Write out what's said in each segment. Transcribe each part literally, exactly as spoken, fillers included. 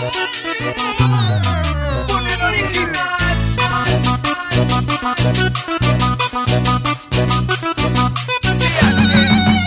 Con el original. Sí, así.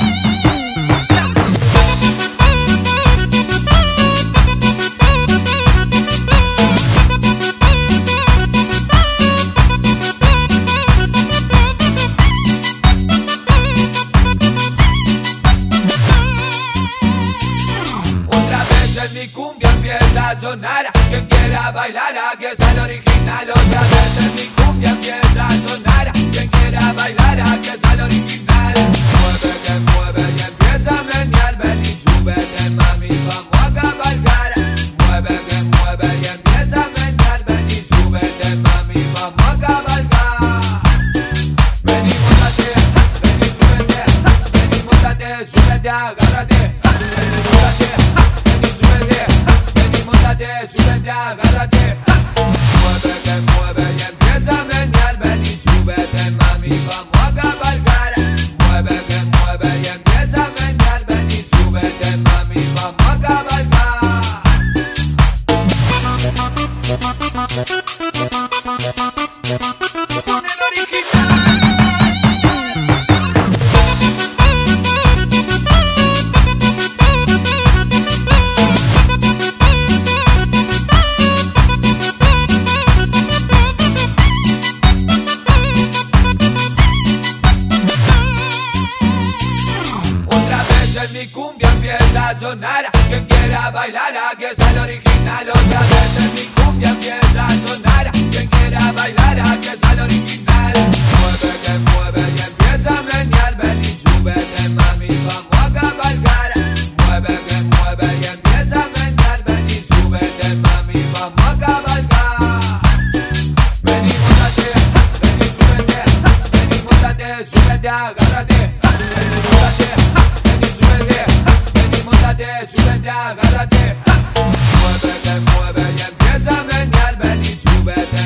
Mi cumbia empieza a sonar, quien quiera bailar, aquí está el original. Otra vez en mi cumbia empieza a sonar, quien quiera bailar, aquí está el original. Mueve que mueve y empieza a menear, ven y súbete mami, vamos a cabalgar. Mueve que mueve y empieza a menear, ven y súbete mami, vamos a cabalgar. Ven y móntate, ven y súbete, ven y móntate, súbete, agárrate, ven y móntate. Súbete, ven y móntate, súbete, agárrate. Mueve que mueve y empieza a menear, ven y súbete mami, vamos a cabalgar. Mueve que mueve y empieza a menear, ven y súbete mami, vamos a cabalgar. Con el original. Mi cumbia empieza a sonar, quien quiera bailar, aquí está el original. Otra vez en mi cumbia empieza a sonar, quien quiera bailar, aquí está el original. Mueve que mueve y empieza a menear, ven y súbete mami, vamos a cabalgar. Mueve que mueve y empieza a menear, ven y súbete mami, vamos a cabalgar. Ven y móntate, ven y súbete, ven y móntate, súbete, agárrate, ven y móntate. Súbete, ven y móntate, súbete, agárrate. Mueve que mueve y empieza a menear, ven y súbete